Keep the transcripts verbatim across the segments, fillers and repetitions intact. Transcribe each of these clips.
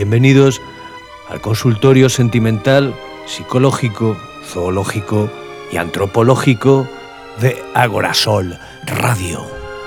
Bienvenidos al consultorio sentimental, psicológico, zoológico y antropológico de Agorasol Radio.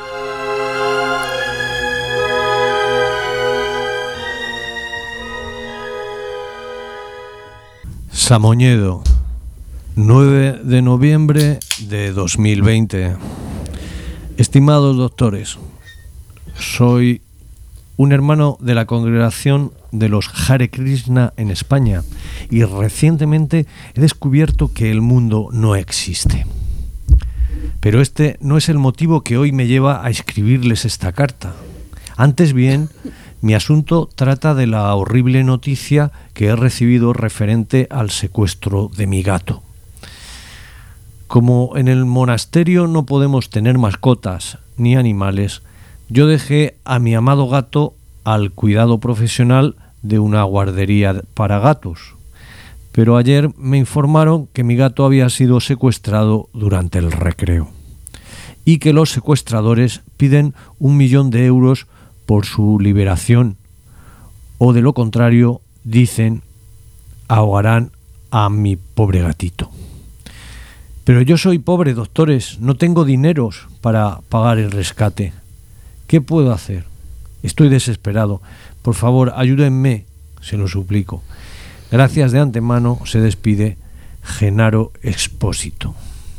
Samoñedo, nueve de noviembre de dos mil veinte. Estimados doctores, soy un hermano de la congregación de los Hare Krishna en España y recientemente he descubierto que el mundo no existe. Pero este no es el motivo que hoy me lleva a escribirles esta carta. Antes bien, mi asunto trata de la horrible noticia que he recibido referente al secuestro de mi gato. Como en el monasterio no podemos tener mascotas ni animales, yo dejé a mi amado gato al cuidado profesional de una guardería para gatos. Pero ayer me informaron que mi gato había sido secuestrado durante el recreo y que los secuestradores piden un millón de euros por su liberación, o de lo contrario, dicen, ahogarán a mi pobre gatito. Pero yo soy pobre, doctores, no tengo dineros para pagar el rescate. ¿Qué puedo hacer? Estoy desesperado. Por favor, ayúdenme, se lo suplico. Gracias de antemano, se despide Genaro Expósito.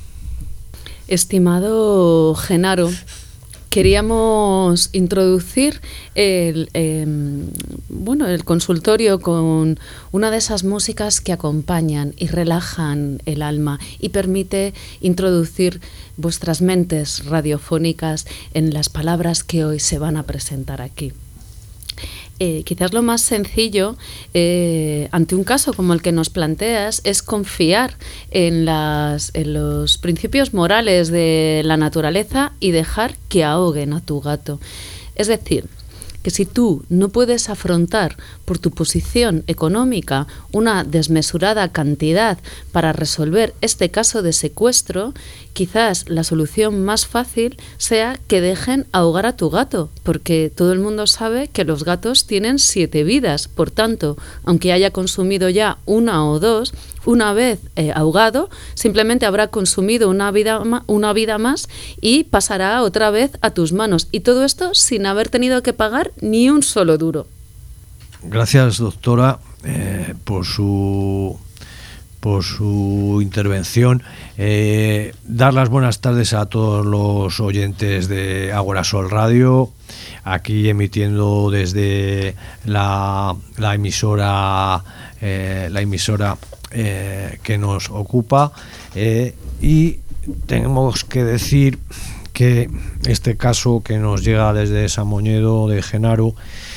Estimado Genaro, queríamos introducir el, eh, bueno, el consultorio con una de esas músicas que acompañan y relajan el alma y permite introducir vuestras mentes radiofónicas en las palabras que hoy se van a presentar aquí. Eh, quizás lo más sencillo eh, ante un caso como el que nos planteas es confiar en, las, en los principios morales de la naturaleza y dejar que ahoguen a tu gato. Es decir, que si tú no puedes afrontar por tu posición económica una desmesurada cantidad para resolver este caso de secuestro, quizás la solución más fácil sea que dejen ahogar a tu gato, porque todo el mundo sabe que los gatos tienen siete vidas. Por tanto, aunque haya consumido ya una o dos, una vez eh, ahogado, simplemente habrá consumido una vida, una vida más y pasará otra vez a tus manos. Y todo esto sin haber tenido que pagar ni un solo duro. Gracias, doctora, eh, por su por su intervención. Eh, dar las buenas tardes a todos los oyentes de Agorasol Radio, aquí emitiendo desde la, la emisora eh, la emisora eh, que nos ocupa, eh, y tenemos que decir que este caso que nos llega desde Samoñedo de Genaro,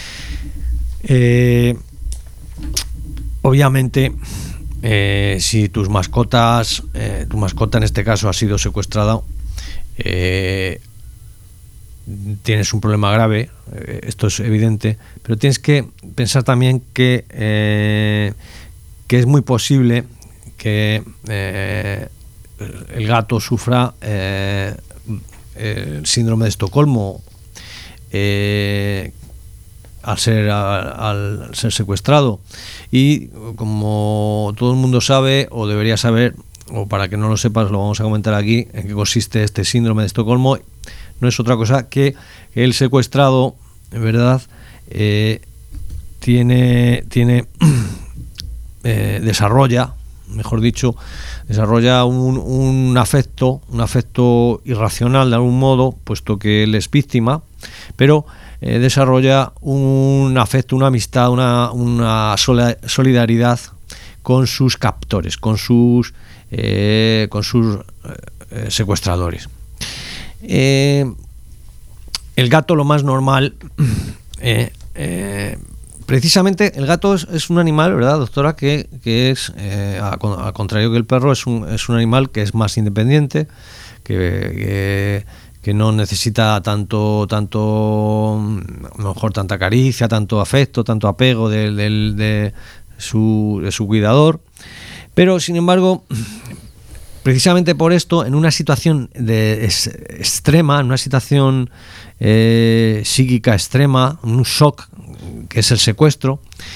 eh, obviamente, eh, si tus mascotas, eh, tu mascota en este caso ha sido secuestrada, eh, tienes un problema grave, eh, esto es evidente, pero tienes que pensar también que, eh, que es muy posible que eh, el gato sufra eh, el síndrome de Estocolmo eh, al ser al, al ser secuestrado, y como todo el mundo sabe o debería saber, o para que no lo sepas lo vamos a comentar aquí en qué consiste este síndrome de Estocolmo. No es otra cosa que el secuestrado, en verdad, eh, tiene tiene eh, desarrolla mejor dicho, desarrolla un, un afecto, un afecto irracional de algún modo, puesto que él es víctima, pero eh, desarrolla un afecto, una amistad, una, una solidaridad con sus captores, con sus, eh, con sus eh, secuestradores. Eh, el gato, lo más normal, eh, eh, precisamente el gato es, es un animal, ¿verdad, doctora? Que, que es, eh, al contrario que el perro, es un, es un animal que es más independiente, que, que, que no necesita tanto, tanto, a lo mejor tanta caricia, tanto afecto, tanto apego de, de, de, su, de su cuidador. Pero, sin embargo, precisamente por esto, en una situación de es, extrema, en una situación eh, psíquica extrema, un shock, que es el secuestro,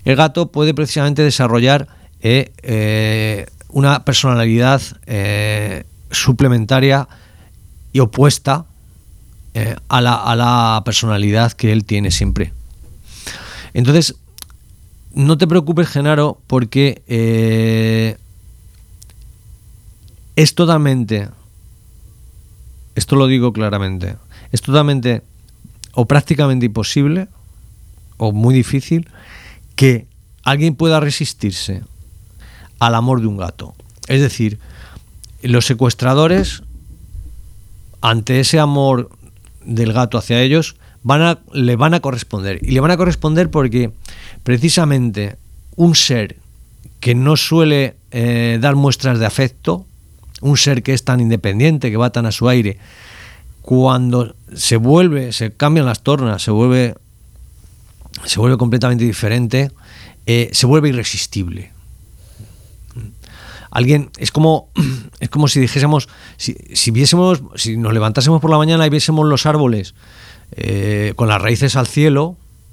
el gato puede precisamente desarrollar eh, eh, una personalidad eh, suplementaria y opuesta eh, a, la, a la personalidad que él tiene siempre. Entonces, no te preocupes, Genaro, porque eh, es totalmente, esto lo digo claramente, es totalmente o prácticamente imposible o muy difícil que alguien pueda resistirse al amor de un gato. Es decir, los secuestradores, ante ese amor del gato hacia ellos, van a, le van a corresponder. Y le van a corresponder porque precisamente un ser que no suele eh, dar muestras de afecto, un ser que es tan independiente, que va tan a su aire, cuando se vuelve, se cambian las tornas, se vuelve, se vuelve completamente diferente, eh, se vuelve irresistible. Alguien, es como, es como si dijésemos, si, si viésemos, si nos levantásemos por la mañana y viésemos los árboles eh, con las raíces al cielo,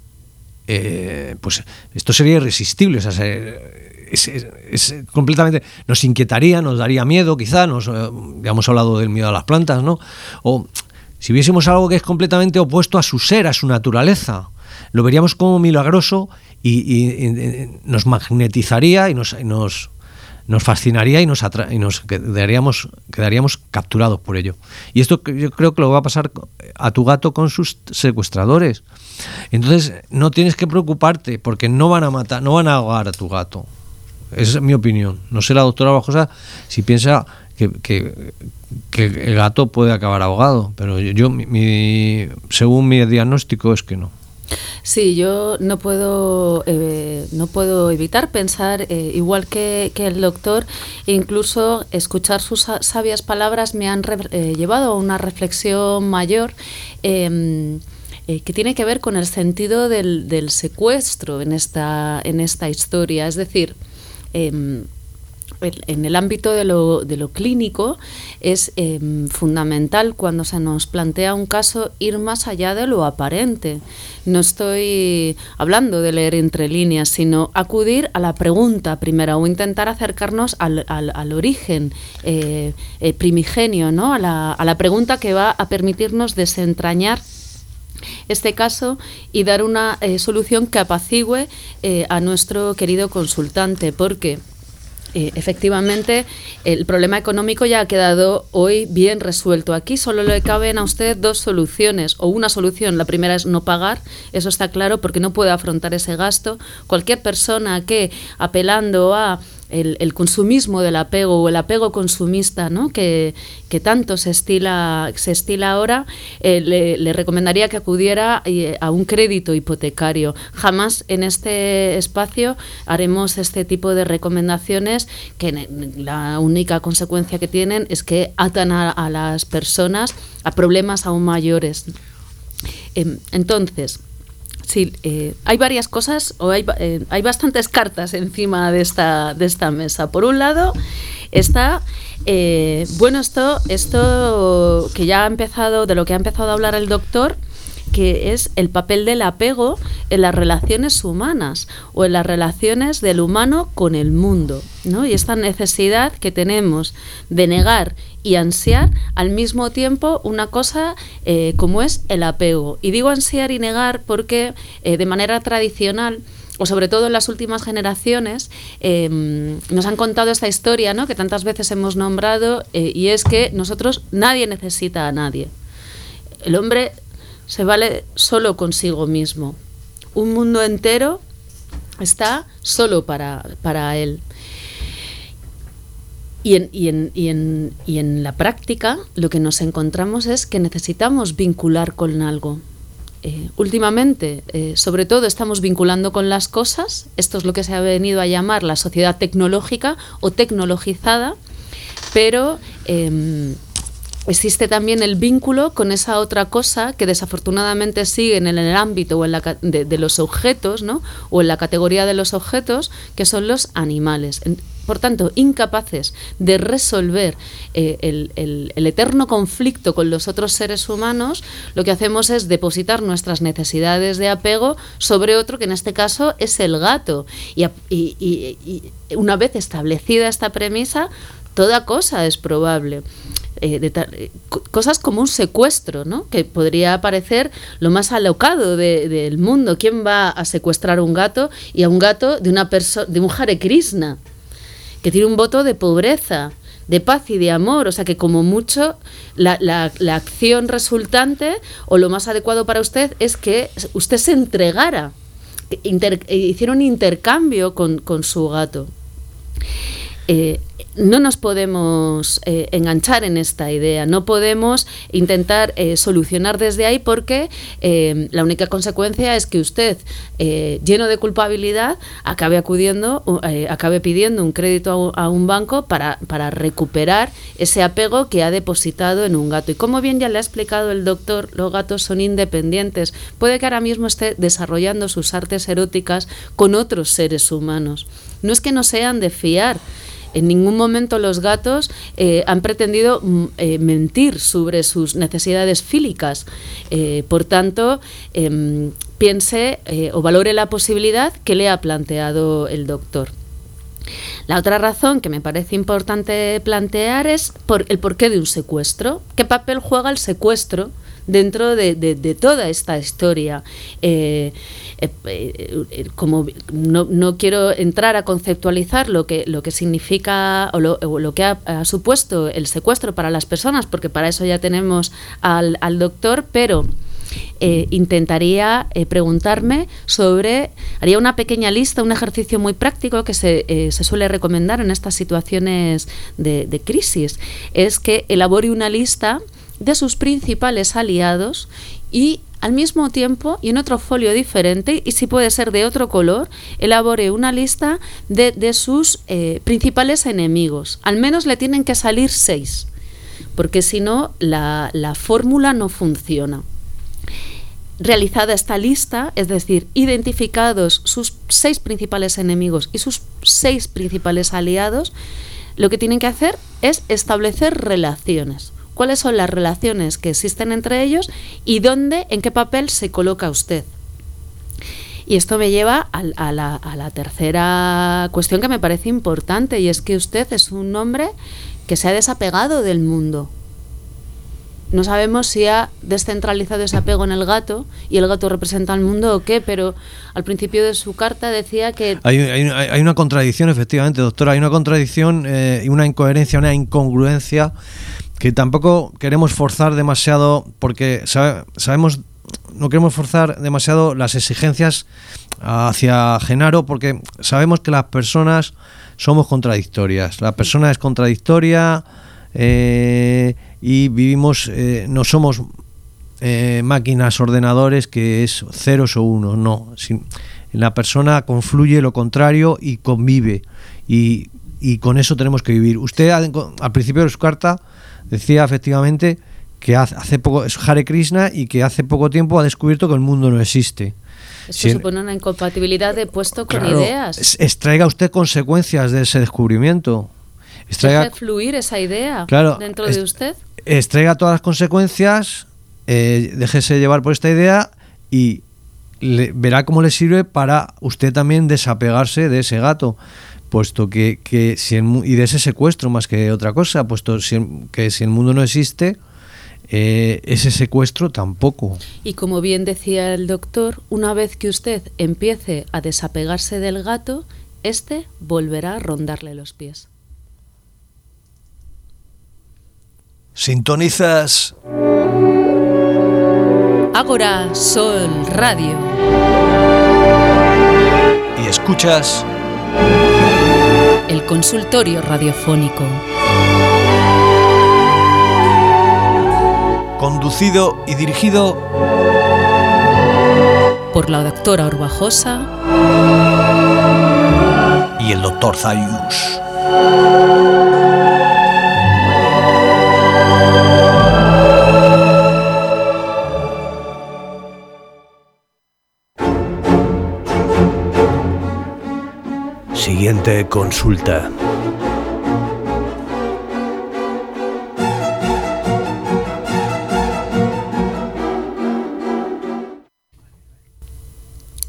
eh, pues esto sería irresistible. O sea, se, es, es, es completamente, nos inquietaría, nos daría miedo, quizá, nos, ya hemos hablado del miedo a las plantas, ¿no? O si viésemos algo que es completamente opuesto a su ser, a su naturaleza, lo veríamos como milagroso y, y, y nos magnetizaría y nos, y nos nos fascinaría y nos, atra- y nos quedaríamos, quedaríamos capturados por ello. Y esto yo creo que lo va a pasar a tu gato con sus secuestradores. Entonces no tienes que preocuparte porque no van a matar, no van a ahogar a tu gato. Esa es mi opinión. No sé la doctora Bajosa si piensa que, que, que el gato puede acabar ahogado, pero yo, yo mi, según mi diagnóstico es que no. Sí, yo no puedo eh, no puedo evitar pensar eh, igual que, que el doctor, e incluso escuchar sus sabias palabras me han re, eh, llevado a una reflexión mayor eh, eh, que tiene que ver con el sentido del, del secuestro en esta en esta historia. Es decir, eh, en el ámbito de lo, de lo clínico es eh, fundamental cuando se nos plantea un caso ir más allá de lo aparente. No estoy hablando de leer entre líneas, sino acudir a la pregunta primera o intentar acercarnos al, al, al origen eh, eh, primigenio, ¿no? a, la, a la pregunta que va a permitirnos desentrañar este caso y dar una eh, solución que apacigüe eh, a nuestro querido consultante, porque Eh, efectivamente, el problema económico ya ha quedado hoy bien resuelto. Aquí solo le caben a usted dos soluciones, o una solución. La primera es no pagar, eso está claro, porque no puede afrontar ese gasto. Cualquier persona que, apelando a el, el consumismo del apego o el apego consumista, ¿no? que, que tanto se estila, se estila ahora, eh, le, le recomendaría que acudiera eh, a un crédito hipotecario. Jamás en este espacio haremos este tipo de recomendaciones que la única consecuencia que tienen es que atan a, a las personas a problemas aún mayores. Eh, entonces, sí, eh, hay varias cosas, o hay, eh, hay bastantes cartas encima de esta, de esta mesa. Por un lado está, eh, bueno, esto, esto que ya ha empezado, de lo que ha empezado a hablar el doctor, que es el papel del apego en las relaciones humanas o en las relaciones del humano con el mundo, ¿no? Y esta necesidad que tenemos de negar y ansiar al mismo tiempo una cosa eh, como es el apego. Y digo ansiar y negar porque eh, de manera tradicional, o sobre todo en las últimas generaciones, eh, nos han contado esta historia, ¿no? que tantas veces hemos nombrado, eh, y es que nosotros, nadie necesita a nadie. El hombre se vale solo consigo mismo. Un mundo entero está solo para, para él. Y en, y, en, y, en, y en la práctica lo que nos encontramos es que necesitamos vincular con algo. Eh, últimamente, eh, sobre todo, estamos vinculando con las cosas. Esto es lo que se ha venido a llamar la sociedad tecnológica o tecnologizada, pero Eh, existe también el vínculo con esa otra cosa que desafortunadamente sigue en el ámbito o en la, de, de los objetos, ¿no? o en la categoría de los objetos, que son los animales. por tanto, incapaces de resolver eh, el, el, el eterno conflicto con los otros seres humanos, lo que hacemos es depositar nuestras necesidades de apego sobre otro, que en este caso es el gato. Y, y, y, y una vez establecida esta premisa, toda cosa es probable. Eh, de ta- eh, cosas como un secuestro, ¿no? Que podría parecer lo más alocado de, del mundo. ¿Quién va a secuestrar un gato y a un gato de una perso- de un Hare Krishna que tiene un voto de pobreza, de paz y de amor? O sea que como mucho la, la, la acción resultante o lo más adecuado para usted es que usted se entregara, inter- hiciera un intercambio con, con su gato. Eh, no nos podemos eh, enganchar en esta idea, no podemos intentar eh, solucionar desde ahí, porque eh, la única consecuencia es que usted, eh, lleno de culpabilidad, acabe acudiendo, eh, acabe pidiendo un crédito a, a un banco para, para recuperar ese apego que ha depositado en un gato. Y como bien ya le ha explicado el doctor, los gatos son independientes. Puede que ahora mismo esté desarrollando sus artes eróticas con otros seres humanos. No es que no sean de fiar. En ningún momento los gatos eh, han pretendido eh, mentir sobre sus necesidades fílicas. Eh, por tanto, eh, piense eh, o valore la posibilidad que le ha planteado el doctor. La otra razón que me parece importante plantear es por el porqué de un secuestro. ¿Qué papel juega el secuestro dentro de, de, de toda esta historia? Eh, eh, eh, como no, no quiero entrar a conceptualizar lo que, lo que significa o lo, o lo que ha, ha supuesto el secuestro para las personas, porque para eso ya tenemos al, al doctor, pero Eh, intentaría eh, preguntarme sobre, haría una pequeña lista, un ejercicio muy práctico que se, eh, se suele recomendar en estas situaciones de, de crisis, es que elabore una lista de sus principales aliados y al mismo tiempo, y en otro folio diferente, y si puede ser de otro color, elabore una lista de, de sus eh, principales enemigos. Al menos le tienen que salir seis, porque si no, la, la fórmula no funciona. Realizada esta lista, es decir, identificados sus seis principales enemigos y sus seis principales aliados, lo que tienen que hacer es establecer relaciones. ¿Cuáles son las relaciones que existen entre ellos y dónde, en qué papel se coloca usted? Y esto me lleva a, a, la, a la tercera cuestión que me parece importante, y es que usted es un hombre que se ha desapegado del mundo. No sabemos si ha descentralizado ese apego en el gato y el gato representa al mundo o qué, pero al principio de su carta decía que... Hay, hay, hay una contradicción, efectivamente, doctora, hay una contradicción eh, y una incoherencia, una incongruencia que tampoco queremos forzar demasiado, porque sabe, sabemos, no queremos forzar demasiado las exigencias hacia Genaro, porque sabemos que las personas somos contradictorias. La persona es contradictoria... Eh, y vivimos, eh, no somos eh, máquinas, ordenadores que es ceros o unos, no. Sin, en la persona confluye lo contrario y convive, y, y con eso tenemos que vivir. Usted al, al principio de su carta decía efectivamente que hace poco es Hare Krishna y que hace poco tiempo ha descubierto que el mundo no existe. Eso si supone una incompatibilidad de puesto con claro, ideas. Extraiga usted consecuencias de ese descubrimiento. Extraiga, Deje fluir esa idea claro, dentro est- de usted. Extraiga todas las consecuencias, eh, déjese llevar por esta idea y le, verá cómo le sirve para usted también desapegarse de ese gato, puesto que, que si el, y de ese secuestro más que otra cosa, puesto si el, que si el mundo no existe, eh, ese secuestro tampoco. Y como bien decía el doctor, una vez que usted empiece a desapegarse del gato, este volverá a rondarle los pies. Sintonizas Ágora Sol Radio y escuchas el consultorio radiofónico, conducido y dirigido por la doctora Orbajosa y el doctor Zayus. Siguiente consulta.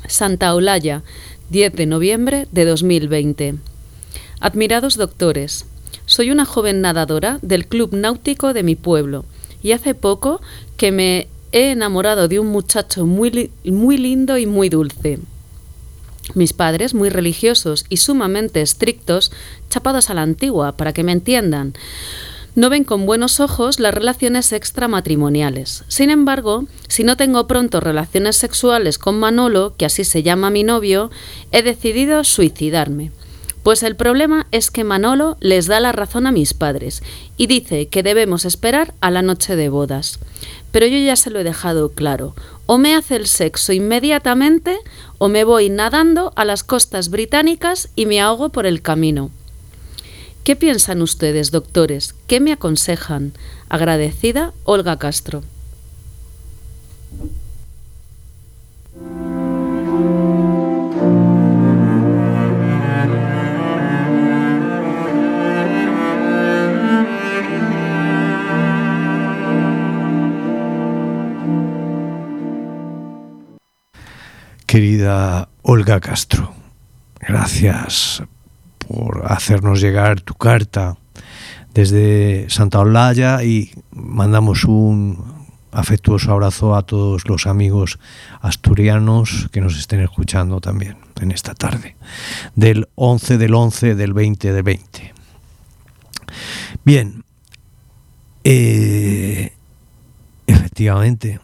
Santa Olalla, diez de noviembre de dos mil veinte. Admirados doctores, soy una joven nadadora del club náutico de mi pueblo y hace poco que me he enamorado de un muchacho muy, li- muy lindo y muy dulce. Mis padres, muy religiosos y sumamente estrictos, chapados a la antigua, para que me entiendan, no ven con buenos ojos las relaciones extramatrimoniales. Sin embargo, si no tengo pronto relaciones sexuales con Manolo, que así se llama mi novio, he decidido suicidarme. Pues el problema es que Manolo les da la razón a mis padres y dice que debemos esperar a la noche de bodas. Pero yo ya se lo he dejado claro. O me hace el sexo inmediatamente o me voy nadando a las costas británicas y me ahogo por el camino. ¿Qué piensan ustedes, doctores? ¿Qué me aconsejan? Agradecida, Olga Castro. Querida Olga Castro, gracias por hacernos llegar tu carta desde Santa Olalla y mandamos un afectuoso abrazo a todos los amigos asturianos que nos estén escuchando también en esta tarde del once del once del veinte del veinte. Bien, eh, efectivamente,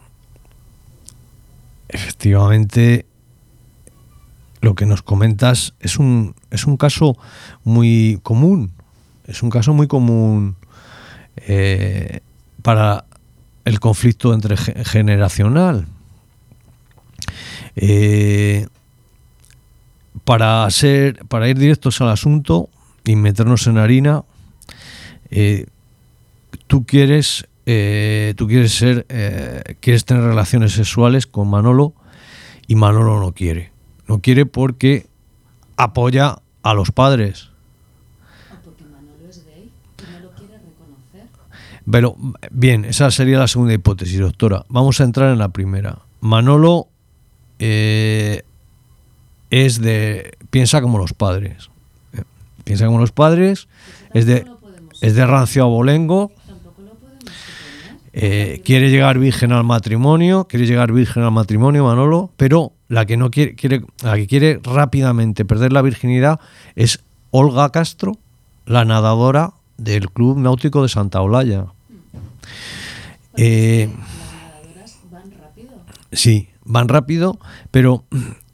efectivamente lo que nos comentas es un es un caso muy común, es un caso muy común eh, para el conflicto entre generacional. Eh, para ser, para ir directos al asunto y meternos en harina, eh, tú quieres, eh, tú quieres ser, eh, quieres tener relaciones sexuales con Manolo y Manolo no quiere. No quiere porque apoya a los padres. O porque Manolo es gay y no lo quiere reconocer. Pero, bien, esa sería la segunda hipótesis, doctora. Vamos a entrar en la primera. Manolo eh, es de... piensa como los padres. Eh, piensa como los padres, es de, es de rancio abolengo. Eh, quiere llegar virgen al matrimonio, quiere llegar virgen al matrimonio, Manolo, pero la que no quiere, quiere, la que quiere rápidamente perder la virginidad es Olga Castro, la nadadora del Club Náutico de Santa Olalla. Eh, ¿Las nadadoras van rápido? Sí, van rápido, pero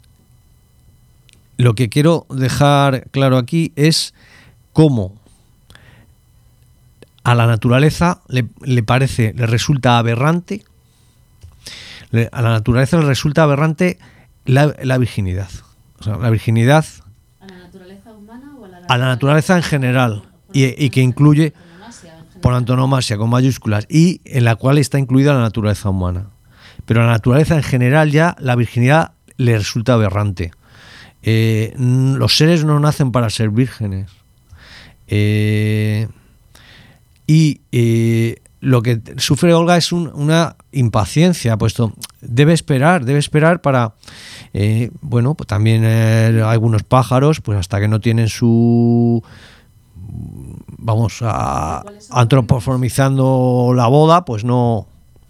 lo que quiero dejar claro aquí es cómo a la naturaleza le, le parece, le resulta aberrante, le, a la naturaleza le resulta aberrante la, la virginidad. O sea, la virginidad ¿A la naturaleza humana o a la, a la naturaleza en general, y, y que incluye por antonomasia, con mayúsculas, y en la cual está incluida la naturaleza humana. Pero a la naturaleza en general ya la virginidad le resulta aberrante. Eh, los seres no nacen para ser vírgenes. Eh... Y eh, lo que sufre Olga es un, una impaciencia, puesto debe esperar, debe esperar para, eh, bueno, pues también eh, algunos pájaros, pues hasta que no tienen su, vamos, a, antropoformizando la boda, pues no...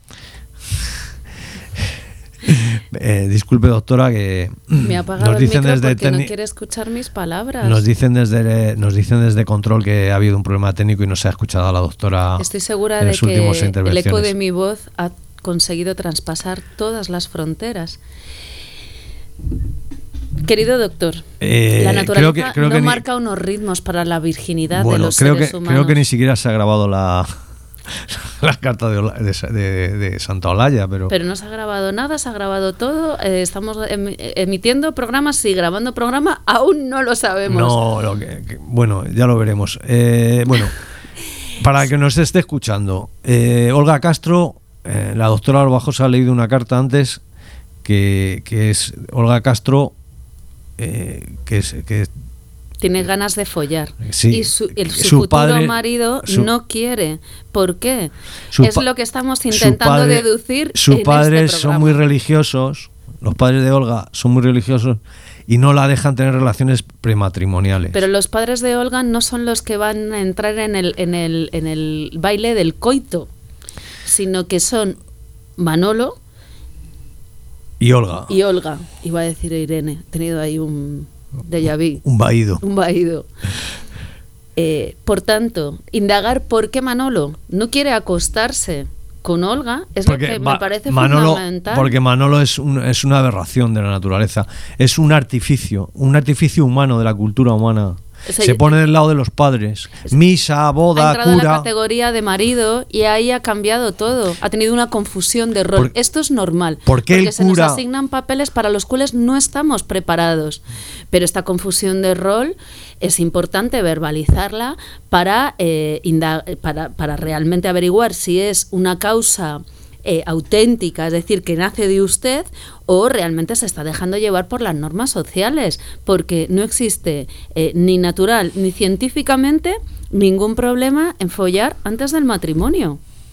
Eh, disculpe, doctora, que me ha apagado nos dicen el micro desde porque teni- no quiere escuchar mis palabras. Nos dicen desde nos dicen desde control que ha habido un problema técnico y no se ha escuchado a la doctora. Estoy segura en de las últimas que el intervenciones. eco de mi voz ha conseguido traspasar todas las fronteras. Querido doctor, Eh, la naturaleza creo que, creo no que ni- marca unos ritmos para la virginidad bueno, de los creo seres que, humanos. Creo que ni siquiera se ha grabado la, la carta de, Ola- de, de, de Santa Olalla, pero... Pero no se ha grabado nada, se ha grabado todo. Eh, estamos em- emitiendo programas, sí, grabando programa, aún no lo sabemos. No, lo que, que- bueno, ya lo veremos. Eh, bueno, para el que nos esté escuchando, eh, Olga Castro, eh, la doctora Arbajos ha leído una carta antes que, que es Olga Castro, eh, que es... Que, Tiene ganas de follar. Sí, y su, el, su, su futuro padre- marido su- no quiere. ¿Por qué? Su Es pa- lo que estamos su intentando padre- deducir. Sus en padres este son programa. muy religiosos, los padres de Olga son muy religiosos y no la dejan tener relaciones prematrimoniales. Pero los padres de Olga no son los que van a entrar en el, en el, en el baile del coito, sino que son Manolo y Olga. Y Olga, iba a decir Irene, he tenido ahí un déjà vu. Un vaído. Un vaído. Eh, por tanto, indagar por qué Manolo no quiere acostarse con Olga es porque lo que me parece Manolo, fundamental. Porque Manolo es, un, es una aberración de la naturaleza, es un artificio, un artificio humano de la cultura humana. O sea, se pone del lado de los padres. Misa, boda, ha entrado cura. En la categoría de marido y ahí ha cambiado todo. Ha tenido una confusión de rol. Por, Esto es normal. ¿por qué porque el se cura... nos asignan papeles para los cuales no estamos preparados. Pero esta confusión de rol es importante verbalizarla para, eh, indag- para, para realmente averiguar si es una causa Eh, auténtica, es decir, que nace de usted, o realmente se está dejando llevar por las normas sociales, porque no existe eh, ni natural ni científicamente ningún problema en follar antes del matrimonio.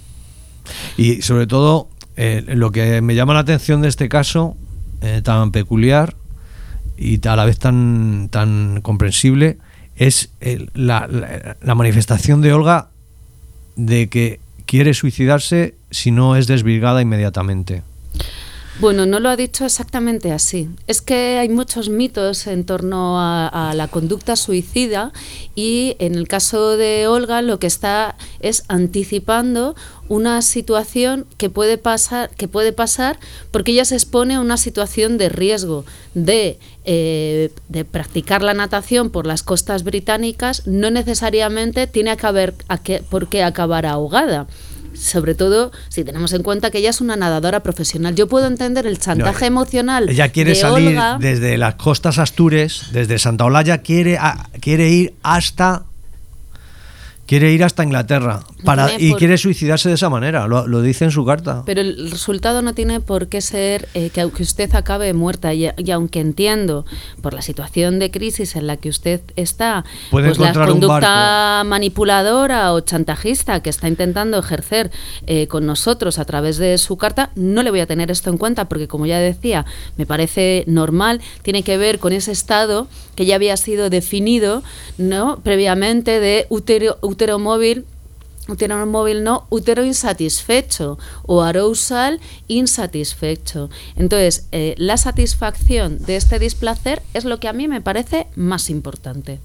Y sobre todo, eh, lo que me llama la atención de este caso eh, tan peculiar y a la vez tan, tan comprensible es el, la, la, la manifestación de Olga de que quiere suicidarse si no es desvirgada inmediatamente. Bueno, no lo ha dicho exactamente así. Es que hay muchos mitos en torno a, a la conducta suicida y en el caso de Olga lo que está es anticipando una situación que puede pasar, que puede pasar porque ella se expone a una situación de riesgo de, eh, de practicar la natación por las costas británicas. No necesariamente tiene que haber a que, por qué acabar ahogada. Sobre todo si tenemos en cuenta que ella es una nadadora profesional. Yo puedo entender el chantaje no, emocional. Ella quiere de salir Olga. Desde las costas Astures, desde Santa Olalla, quiere, a, quiere ir hasta quiere ir hasta Inglaterra para y por... quiere suicidarse de esa manera, lo, lo dice en su carta. Pero el resultado no tiene por qué ser eh, que aunque usted acabe muerta y, y aunque entiendo por la situación de crisis en la que usted está, pues la conducta manipuladora o chantajista que está intentando ejercer eh, con nosotros a través de su carta, no le voy a tener esto en cuenta porque, como ya decía, me parece normal, tiene que ver con ese estado que ya había sido definido, ¿no?, previamente de útero útero móvil, útero móvil no, útero insatisfecho o arousal insatisfecho. Entonces, eh, la satisfacción de este displacer es lo que a mí me parece más importante.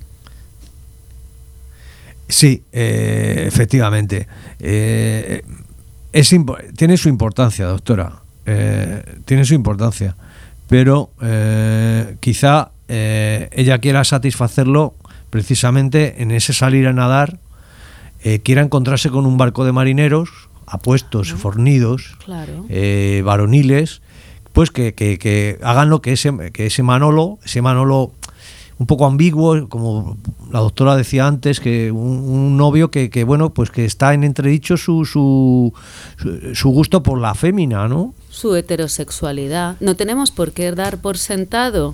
Sí, eh, efectivamente. Eh, es impo- tiene su importancia, doctora. Eh, tiene su importancia. Pero eh, quizá eh, ella quiera satisfacerlo precisamente en ese salir a nadar. Eh, quiera encontrarse con un barco de marineros apuestos, ¿no?, fornidos, claro, eh, varoniles, pues que, que, que hagan lo que ese, que ese Manolo, ese Manolo un poco ambiguo, como la doctora decía antes, que un, un novio que, que bueno, pues que está en entredicho su, su, su, su gusto por la fémina, ¿no? Su heterosexualidad. No tenemos por qué dar por sentado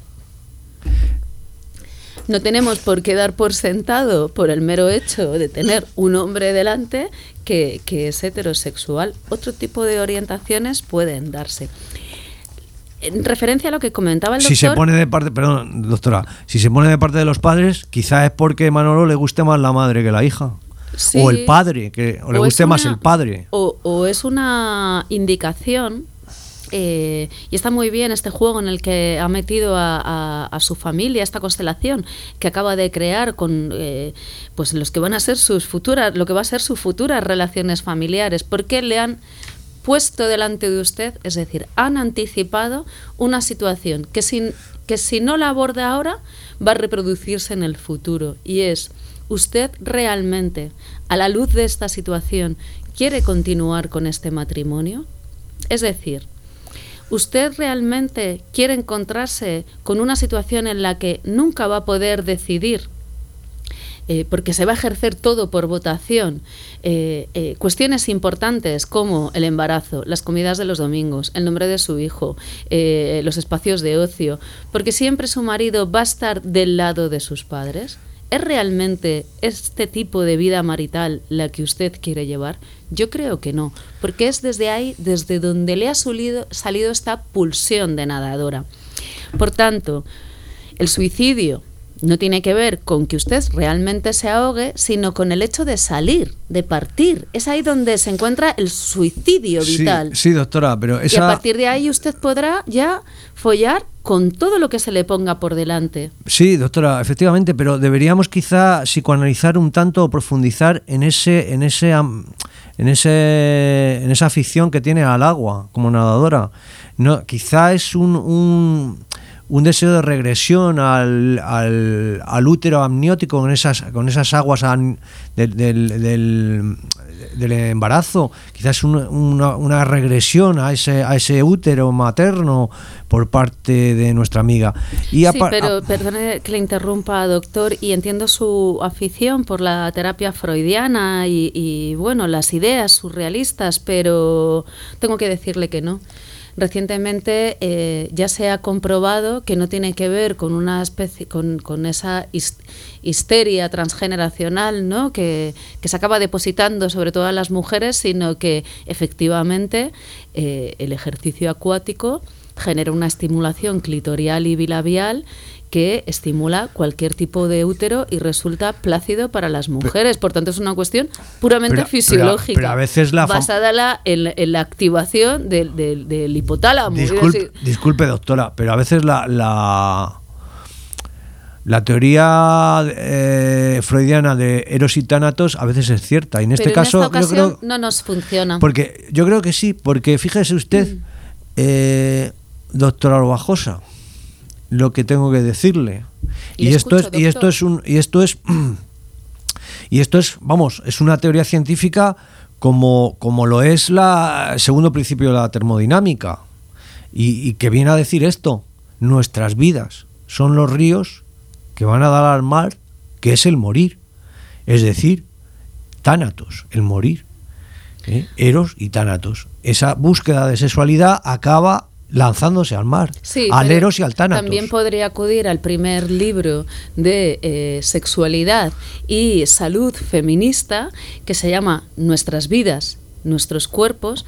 No tenemos por qué dar por sentado, por el mero hecho de tener un hombre delante, que, que es heterosexual. Otro tipo de orientaciones pueden darse. En referencia a lo que comentaba el doctor... Si se pone de parte, perdón, doctora, si se pone de parte de los padres, quizá es porque a Manolo le guste más la madre que la hija. Sí, o el padre, que o le o guste una, más el padre. O, o es una indicación... Eh, y está muy bien este juego en el que ha metido a, a, a su familia, esta constelación que acaba de crear con eh, pues los que van a ser sus futuras, lo que va a ser sus futuras relaciones familiares, porque le han puesto delante de usted, es decir, han anticipado una situación que si, que si no la aborda ahora va a reproducirse en el futuro, y es: ¿usted realmente, a la luz de esta situación, quiere continuar con este matrimonio? Es decir, ¿usted realmente quiere encontrarse con una situación en la que nunca va a poder decidir, eh, porque se va a ejercer todo por votación, eh, eh, cuestiones importantes como el embarazo, las comidas de los domingos, el nombre de su hijo, eh, los espacios de ocio, porque siempre su marido va a estar del lado de sus padres? ¿es realmente este tipo de vida marital la que usted quiere llevar? Yo creo que no, porque es desde ahí, desde donde le ha salido, salido esta pulsión de nadadora. Por tanto, el suicidio no tiene que ver con que usted realmente se ahogue, sino con el hecho de salir, de partir. Es ahí donde se encuentra el suicidio vital. Sí, sí, doctora, pero esa... Y a partir de ahí usted podrá ya follar con todo lo que se le ponga por delante. Sí, doctora, efectivamente, pero deberíamos quizá psicoanalizar un tanto o profundizar en ese, en ese, en ese, en esa afición que tiene al agua como nadadora. No, quizá es un, un un deseo de regresión al, al, al útero amniótico con esas, con esas aguas an, del, del, del, del embarazo, quizás un, una, una regresión a ese, a ese útero materno por parte de nuestra amiga. Y sí, pero perdone que le interrumpa, doctor, y entiendo su afición por la terapia freudiana y, y bueno, las ideas surrealistas, pero tengo que decirle que no. Recientemente eh, ya se ha comprobado que no tiene que ver con una especie, con, con esa histeria transgeneracional, ¿no? que, que se acaba depositando sobre todo en las mujeres, sino que efectivamente eh, el ejercicio acuático genera una estimulación clitorial y bilabial que estimula cualquier tipo de útero y resulta plácido para las mujeres. Por tanto, es una cuestión puramente pero, fisiológica, pero, pero a veces la basada la, en, en la activación del, del, del hipotálamo. Disculpe, disculpe, doctora, pero a veces la... la... La teoría eh, freudiana de Eros y Tánatos a veces es cierta. Y en este Pero caso, en esta ocasión yo creo, no nos funciona. Porque yo creo que sí, porque fíjese usted, mm. eh, doctora Orbajosa, lo que tengo que decirle. Y, y esto escucho, es, y esto es un, y esto es, y esto es, vamos, es una teoría científica como, como lo es la el segundo principio de la termodinámica. Y, y que viene a decir esto: nuestras vidas son los ríos que van a dar al mar, que es el morir, es decir, tánatos, el morir, ¿eh? Eros y tánatos. Esa búsqueda de sexualidad acaba lanzándose al mar, sí, al Eros y al tánatos. También podría acudir al primer libro de eh, sexualidad y salud feminista, que se llama Nuestras vidas, nuestros cuerpos.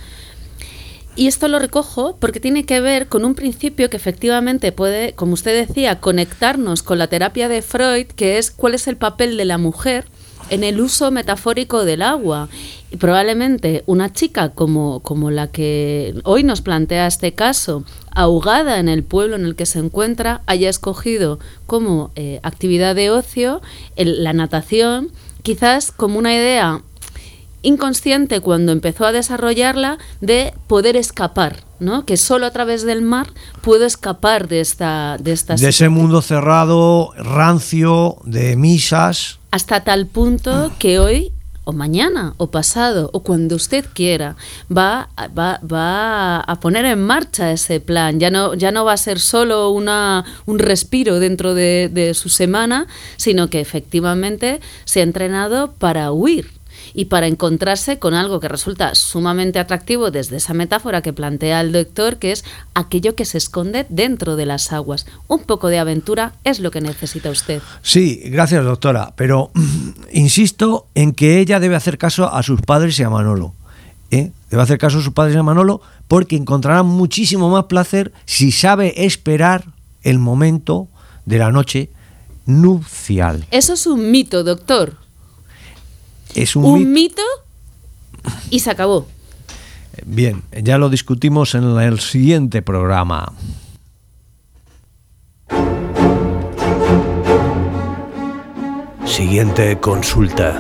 Y esto lo recojo porque tiene que ver con un principio que efectivamente puede, como usted decía, conectarnos con la terapia de Freud, que es cuál es el papel de la mujer en el uso metafórico del agua. Y probablemente una chica como, como la que hoy nos plantea este caso, ahogada en el pueblo en el que se encuentra, haya escogido como eh, actividad de ocio el, la natación, quizás como una idea inconsciente cuando empezó a desarrollarla de poder escapar, ¿no? Que solo a través del mar puedo escapar de esta de esta de ese mundo cerrado, rancio, de misas, hasta tal punto que hoy o mañana o pasado o cuando usted quiera va va va a poner en marcha ese plan. Ya no ya no va a ser solo una un respiro dentro de, de su semana, sino que efectivamente se ha entrenado para huir y para encontrarse con algo que resulta sumamente atractivo desde esa metáfora que plantea el doctor, que es aquello que se esconde dentro de las aguas. Un poco de aventura es lo que necesita usted. Sí, gracias, doctora, pero insisto en que ella debe hacer caso a sus padres y a Manolo. ¿eh? Debe hacer caso a sus padres y a Manolo porque encontrará muchísimo más placer si sabe esperar el momento de la noche nupcial. Eso es un mito, doctor. Es un, un mito y se acabó. Bien, ya lo discutimos en el siguiente programa. Siguiente consulta.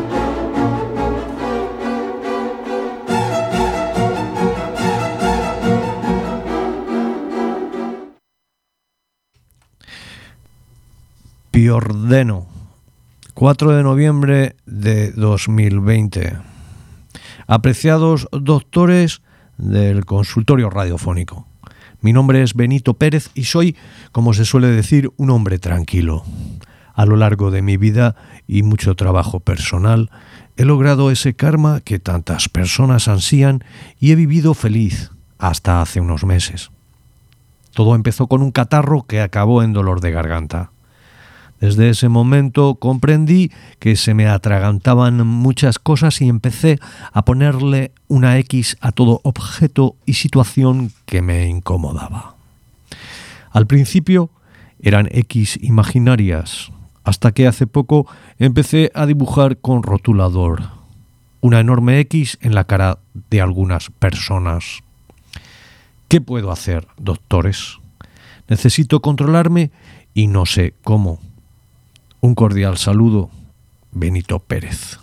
Piordeno, cuatro de noviembre de dos mil veinte. Apreciados doctores del consultorio radiofónico, mi nombre es Benito Pérez y soy, como se suele decir, un hombre tranquilo. A lo largo de mi vida y mucho trabajo personal, he logrado ese karma que tantas personas ansían y he vivido feliz hasta hace unos meses. Todo empezó con un catarro que acabó en dolor de garganta. Desde ese momento comprendí que se me atragantaban muchas cosas y empecé a ponerle una X a todo objeto y situación que me incomodaba. Al principio eran X imaginarias, hasta que hace poco empecé a dibujar con rotulador una enorme X en la cara de algunas personas. ¿Qué puedo hacer, doctores? Necesito controlarme y no sé cómo. Un cordial saludo, Benito Pérez.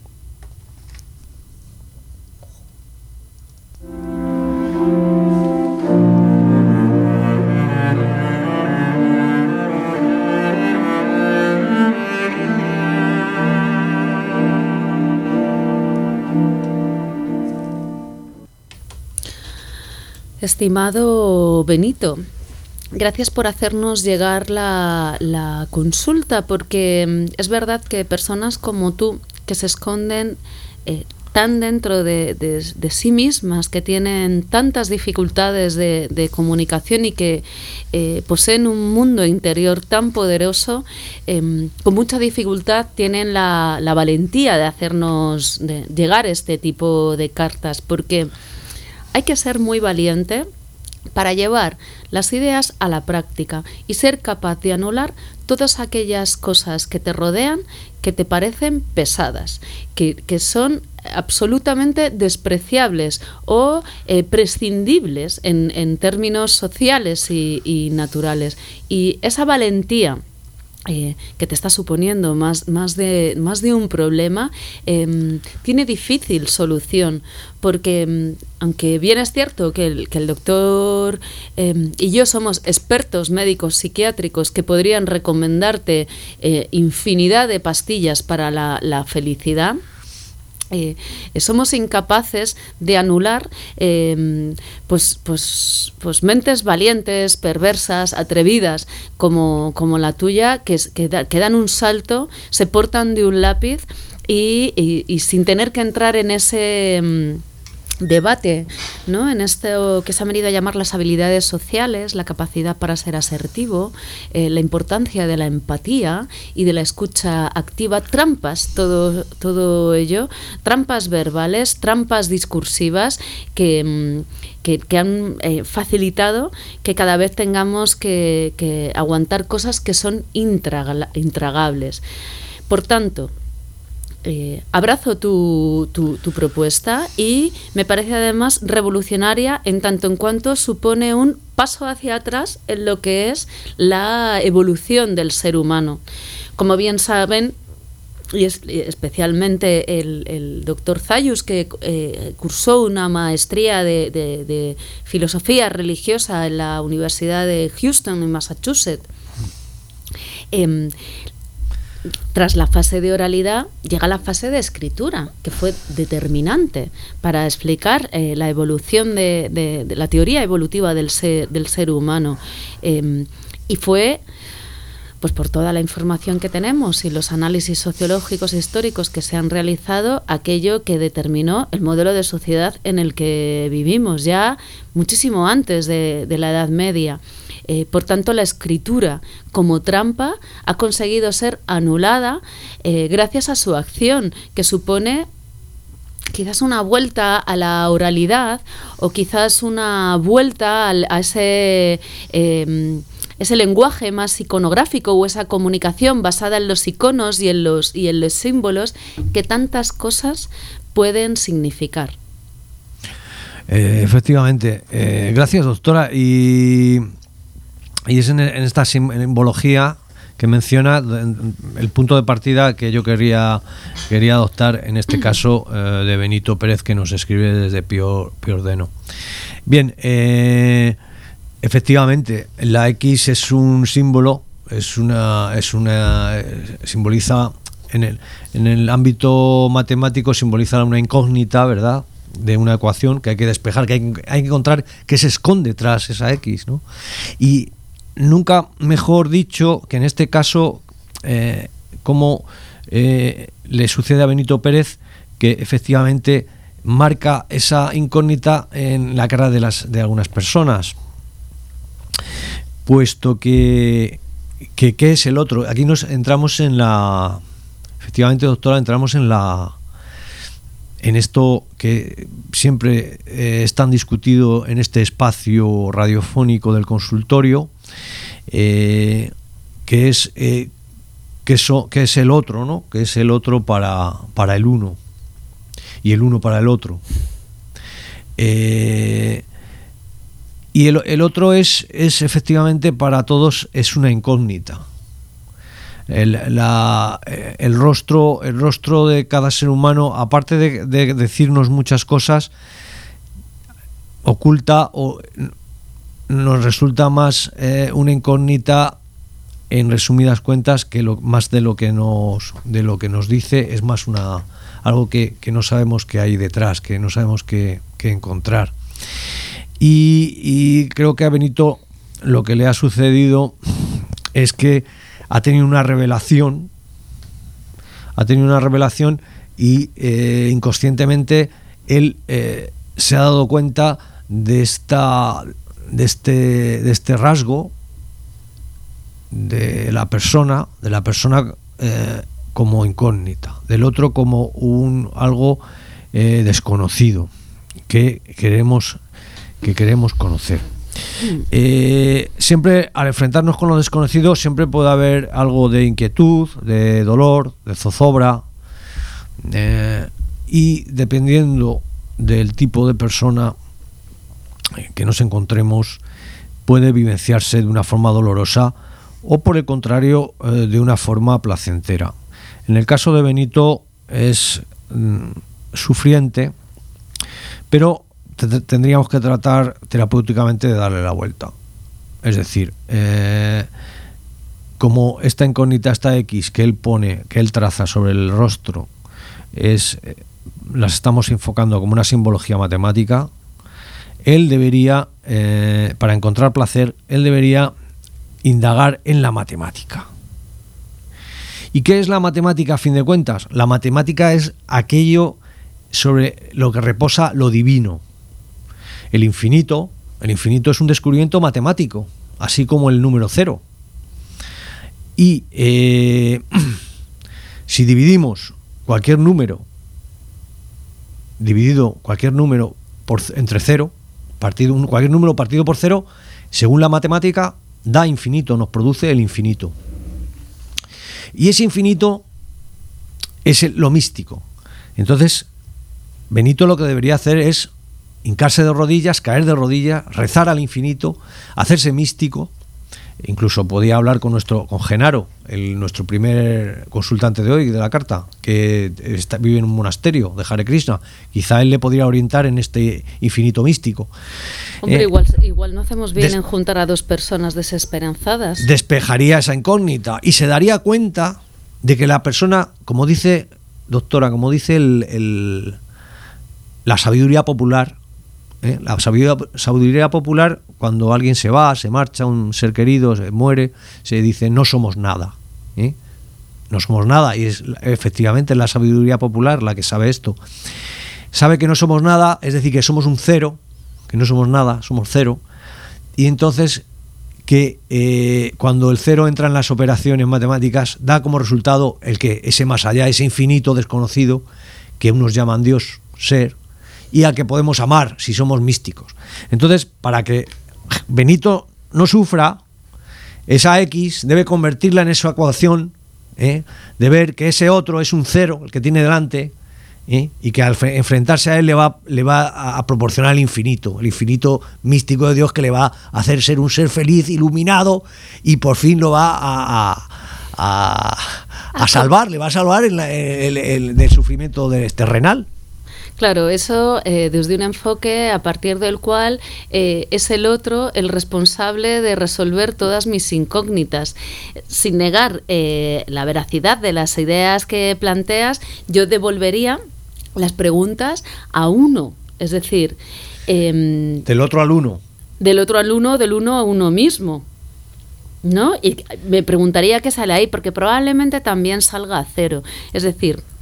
Estimado Benito, gracias por hacernos llegar la, la consulta, porque es verdad que personas como tú, que se esconden eh, tan dentro de, de, de sí mismas, que tienen tantas dificultades de, de comunicación y que eh, poseen un mundo interior tan poderoso, eh, con mucha dificultad tienen la, la valentía de hacernos de llegar este tipo de cartas, porque hay que ser muy valiente para llevar las ideas a la práctica y ser capaz de anular todas aquellas cosas que te rodean, que te parecen pesadas, que, que son absolutamente despreciables o eh, prescindibles en, en términos sociales y, y naturales. Y esa valentía Eh, que te está suponiendo más, más, de, más de un problema, eh, tiene difícil solución, porque eh, aunque bien es cierto que el, que el doctor eh, y yo somos expertos médicos psiquiátricos que podrían recomendarte eh, infinidad de pastillas para la, la felicidad, Eh, somos incapaces de anular eh, pues, pues, pues mentes valientes, perversas, atrevidas como, como la tuya, que, que, da, que dan un salto, se portan de un lápiz y, y, y sin tener que entrar en ese um, debate, ¿no? En esto que se ha venido a llamar las habilidades sociales, la capacidad para ser asertivo, eh, la importancia de la empatía y de la escucha activa, trampas, todo, todo ello, trampas verbales, trampas discursivas que, que, que han eh, facilitado que cada vez tengamos que, que aguantar cosas que son intraga, intragables. Por tanto, Eh, abrazo tu, tu, tu propuesta y me parece además revolucionaria en tanto en cuanto supone un paso hacia atrás en lo que es la evolución del ser humano. Como bien saben, y es, especialmente el, el doctor Zayus, que eh, cursó una maestría de, de, de filosofía religiosa en la Universidad de Houston, en Massachusetts, eh, tras la fase de oralidad llega la fase de escritura, que fue determinante para explicar eh, la evolución de, de, de la teoría evolutiva del ser, del ser humano. Eh, y fue, pues por toda la información que tenemos y los análisis sociológicos e históricos que se han realizado, aquello que determinó el modelo de sociedad en el que vivimos, ya muchísimo antes de, de la Edad Media. Eh, por tanto, la escritura como trampa ha conseguido ser anulada eh, gracias a su acción, que supone quizás una vuelta a la oralidad o quizás una vuelta al, a ese, eh, ese lenguaje más iconográfico o esa comunicación basada en los iconos y en los, y en los símbolos que tantas cosas pueden significar. Eh, efectivamente. Eh, gracias, doctora. Y... Y es en, en esta simbología que menciona el punto de partida que yo quería, quería adoptar, en este caso eh, de Benito Pérez, que nos escribe desde Pío, Pío Ordeno. Bien, eh, efectivamente, la X es un símbolo, es una, es una eh, simboliza en el, en el ámbito matemático, simboliza una incógnita, ¿verdad?, de una ecuación que hay que despejar, que hay, hay que encontrar qué se esconde tras esa X, ¿no? Y nunca mejor dicho que en este caso, eh, como eh, le sucede a Benito Pérez, que efectivamente marca esa incógnita en la cara de, las, de algunas personas, puesto que que qué es el otro. Aquí nos entramos en la, efectivamente, doctora, entramos en la, en esto que siempre eh, es tan discutido en este espacio radiofónico del consultorio, eh, que es eh, que eso, que es el otro, ¿no? Que es el otro para, para el uno y el uno para el otro. Eh, y el, el otro es, es efectivamente para todos es una incógnita. El, la, el rostro el rostro de cada ser humano, aparte de, de decirnos muchas cosas, oculta o nos resulta más eh, una incógnita, en resumidas cuentas, que lo, más de lo que nos de lo que nos dice es más una algo que, que no sabemos qué hay detrás, que no sabemos qué, qué encontrar. Y, y creo que a Benito lo que le ha sucedido es que ha tenido una revelación, ha tenido una revelación y eh, inconscientemente él eh, se ha dado cuenta de esta, de este, de este rasgo de la persona, de la persona eh, como incógnita, del otro como un algo eh, desconocido que queremos que queremos conocer. Eh, siempre al enfrentarnos con lo desconocido siempre puede haber algo de inquietud, de dolor, de zozobra, eh, y dependiendo del tipo de persona que nos encontremos puede vivenciarse de una forma dolorosa o por el contrario eh, de una forma placentera. En el caso de Benito es mm, sufriente, pero tendríamos que tratar terapéuticamente de darle la vuelta. Es decir, eh, como esta incógnita, esta X que él pone, que él traza sobre el rostro, es, eh, las estamos enfocando como una simbología matemática, él debería, eh, para encontrar placer, él debería indagar en la matemática. ¿Y qué es la matemática a fin de cuentas? La matemática es aquello sobre lo que reposa lo divino. El infinito, el infinito es un descubrimiento matemático, así como el número cero. Y eh, si dividimos cualquier número, dividido cualquier número por, entre cero, partido, cualquier número partido por cero, según la matemática, da infinito, nos produce el infinito. Y ese infinito es el, lo místico. Entonces, Benito lo que debería hacer es hincarse de rodillas, caer de rodillas, rezar al infinito, hacerse místico. Incluso podía hablar con nuestro con Genaro, el, nuestro primer consultante de hoy de la carta, que está, vive en un monasterio de Hare Krishna. Quizá él le podría orientar en este infinito místico. Hombre, eh, igual, igual no hacemos bien des, en juntar a dos personas desesperanzadas. Despejaría esa incógnita y se daría cuenta de que la persona, como dice, doctora, como dice el, el, la sabiduría popular, ¿Eh? La sabiduría, sabiduría popular, cuando alguien se va, se marcha, un ser querido, se muere, se dice no somos nada, ¿eh? No somos nada, y es efectivamente la sabiduría popular la que sabe esto. Sabe que no somos nada, es decir, que somos un cero, que no somos nada, somos cero, y entonces que eh, cuando el cero entra en las operaciones matemáticas da como resultado el que ese más allá, ese infinito desconocido que unos llaman Dios, ser, y al que podemos amar si somos místicos. Entonces, para que Benito no sufra, esa X debe convertirla en esa ecuación, ¿eh? de ver que ese otro es un cero, el que tiene delante, ¿eh? y que al enfrentarse a él le va, le va a proporcionar el infinito, el infinito místico de Dios, que le va a hacer ser un ser feliz, iluminado, y por fin lo va a, a, a, a salvar, le va a salvar el, el, el, del sufrimiento de, terrenal. Claro, eso eh, desde un enfoque a partir del cual eh, es el otro el responsable de resolver todas mis incógnitas. Sin negar eh, la veracidad de las ideas que planteas, yo devolvería las preguntas a uno, es decir... Eh, del otro al uno. Del otro al uno, del uno a uno mismo, ¿no? Y me preguntaría qué sale ahí, porque probablemente también salga a cero. Es decir...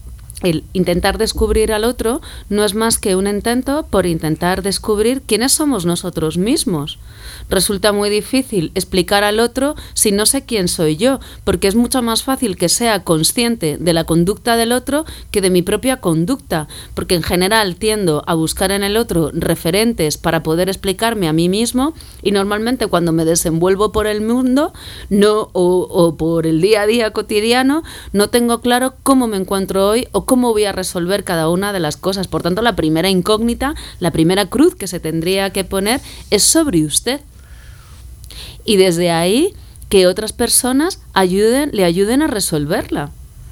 el intentar descubrir al otro no es más que un intento por intentar descubrir quiénes somos nosotros mismos. Resulta muy difícil explicar al otro si no sé quién soy yo, porque es mucho más fácil que sea consciente de la conducta del otro que de mi propia conducta, porque en general tiendo a buscar en el otro referentes para poder explicarme a mí mismo, y normalmente cuando me desenvuelvo por el mundo no o, o por el día a día cotidiano, no tengo claro cómo me encuentro hoy o cómo voy a resolver cada una de las cosas. Por tanto, la primera incógnita, la primera cruz que se tendría que poner es sobre usted. Y desde ahí, que otras personas ayuden, le ayuden a resolverla.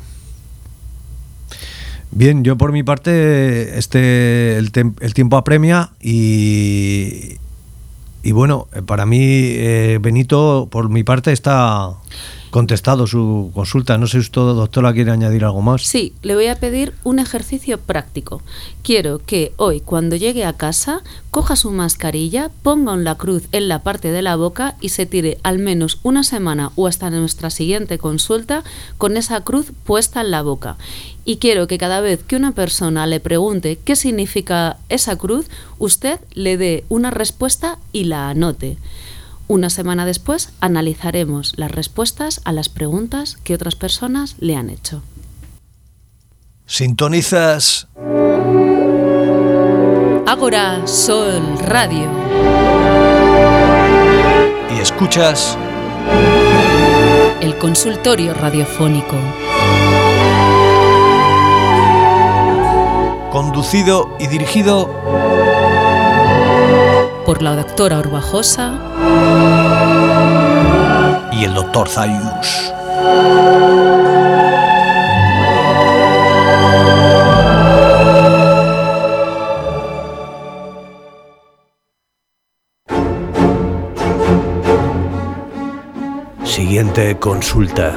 Bien, yo por mi parte, este el, tem- el tiempo apremia y, y bueno, para mí, eh, Benito, por mi parte, está contestado su consulta. No sé si usted, doctora, quiere añadir algo más. Sí, le voy a pedir un ejercicio práctico. Quiero que hoy, cuando llegue a casa, coja su mascarilla, ponga la cruz en la parte de la boca y se tire al menos una semana o hasta nuestra siguiente consulta con esa cruz puesta en la boca. Y quiero que cada vez que una persona le pregunte qué significa esa cruz, usted le dé una respuesta y la anote. Una semana después analizaremos las respuestas a las preguntas que otras personas le han hecho. Sintonizas Ágora Sol Radio y escuchas el consultorio radiofónico, conducido y dirigido por la doctora Orbajosa y el doctor Zayus. Siguiente consulta.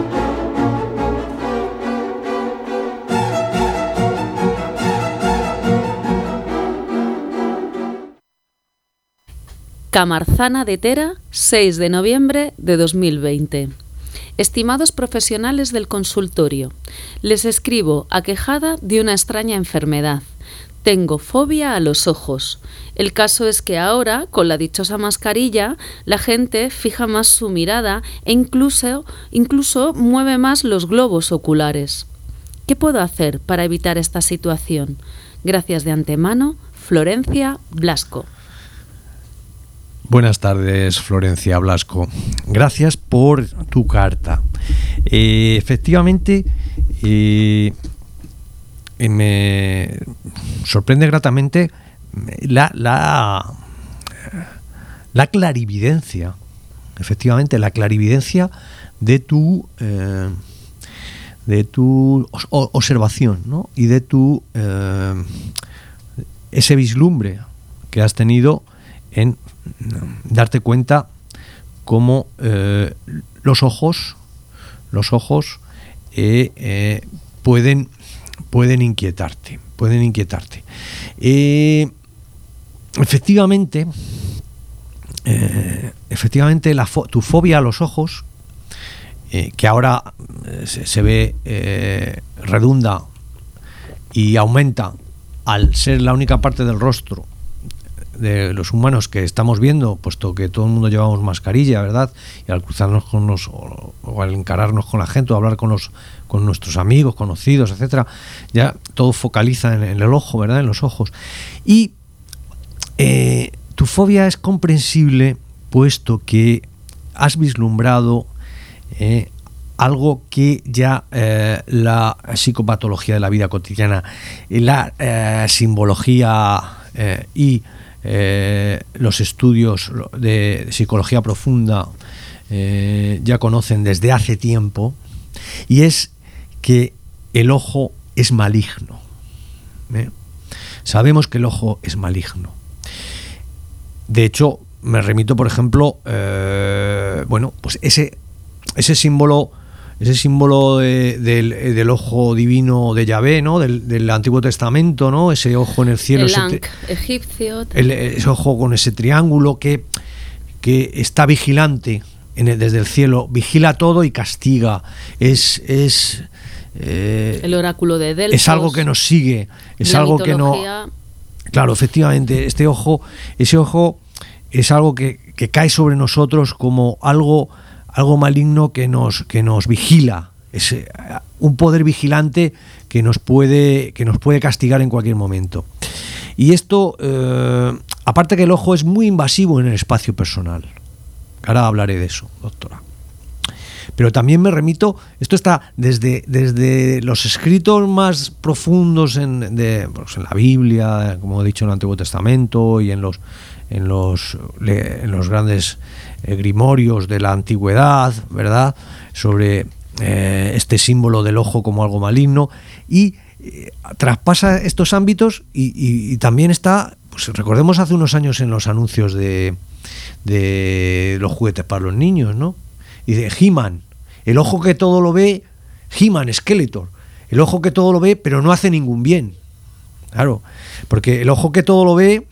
Camarzana de Tera, seis de noviembre de dos mil veinte. Estimados profesionales del consultorio, les escribo aquejada de una extraña enfermedad. Tengo fobia a los ojos. El caso es que ahora, con la dichosa mascarilla, la gente fija más su mirada e incluso, incluso mueve más los globos oculares. ¿Qué puedo hacer para evitar esta situación? Gracias de antemano, Florencia Blasco. Buenas tardes, Florencia Blasco. Gracias por tu carta. Eh, efectivamente, eh, me sorprende gratamente la, la, la clarividencia, efectivamente, la clarividencia de tu, eh, de tu observación, ¿no? Y de tu eh, ese vislumbre que has tenido en darte cuenta cómo eh, los ojos los ojos eh, eh, pueden pueden inquietarte pueden inquietarte eh, efectivamente eh, efectivamente la fo- tu fobia a los ojos, eh, que ahora eh, se, se ve eh, redunda y aumenta al ser la única parte del rostro de los humanos que estamos viendo, puesto que todo el mundo llevamos mascarilla, ¿verdad? Y al cruzarnos con los, o, o al encararnos con la gente, o hablar con los, con nuestros amigos, conocidos, etcétera, ya todo focaliza en, en el ojo, ¿verdad? En los ojos. Y eh, tu fobia es comprensible, puesto que has vislumbrado eh, algo que ya eh, la psicopatología de la vida cotidiana, la eh, simbología eh, y Eh, los estudios de psicología profunda eh, ya conocen desde hace tiempo, y es que el ojo es maligno. ¿eh? Sabemos que el ojo es maligno. De hecho, me remito, por ejemplo, eh, bueno, pues ese, ese símbolo ese símbolo de, del, del ojo divino de Yahvé, ¿no? Del, del Antiguo Testamento, ¿no? Ese ojo en el cielo, el ese, Ankh egipcio, el, ese ojo con ese triángulo que, que está vigilante en el, desde el cielo, vigila todo y castiga. Es, es Eh, el oráculo de Delfos. Es algo que nos sigue, es algo mitología. que no... Claro, efectivamente, este ojo, ese ojo es algo que, que cae sobre nosotros como algo, algo maligno que nos, que nos vigila. Es un poder vigilante que nos puede, que nos puede castigar en cualquier momento. Y esto, eh, aparte que el ojo es muy invasivo en el espacio personal. Ahora hablaré de eso, doctora. Pero también me remito, esto está desde, desde los escritos más profundos en, de, pues en la Biblia, como he dicho, en el Antiguo Testamento y en los, en los, en los grandes eh, grimorios de la antigüedad, ¿verdad? Sobre eh, este símbolo del ojo como algo maligno, y eh, traspasa estos ámbitos y, y, y también está, pues recordemos hace unos años en los anuncios de, de los juguetes para los niños, ¿no? Y de He-Man, el ojo que todo lo ve, He-Man, Skeletor, el ojo que todo lo ve pero no hace ningún bien. Claro, porque el ojo que todo lo ve,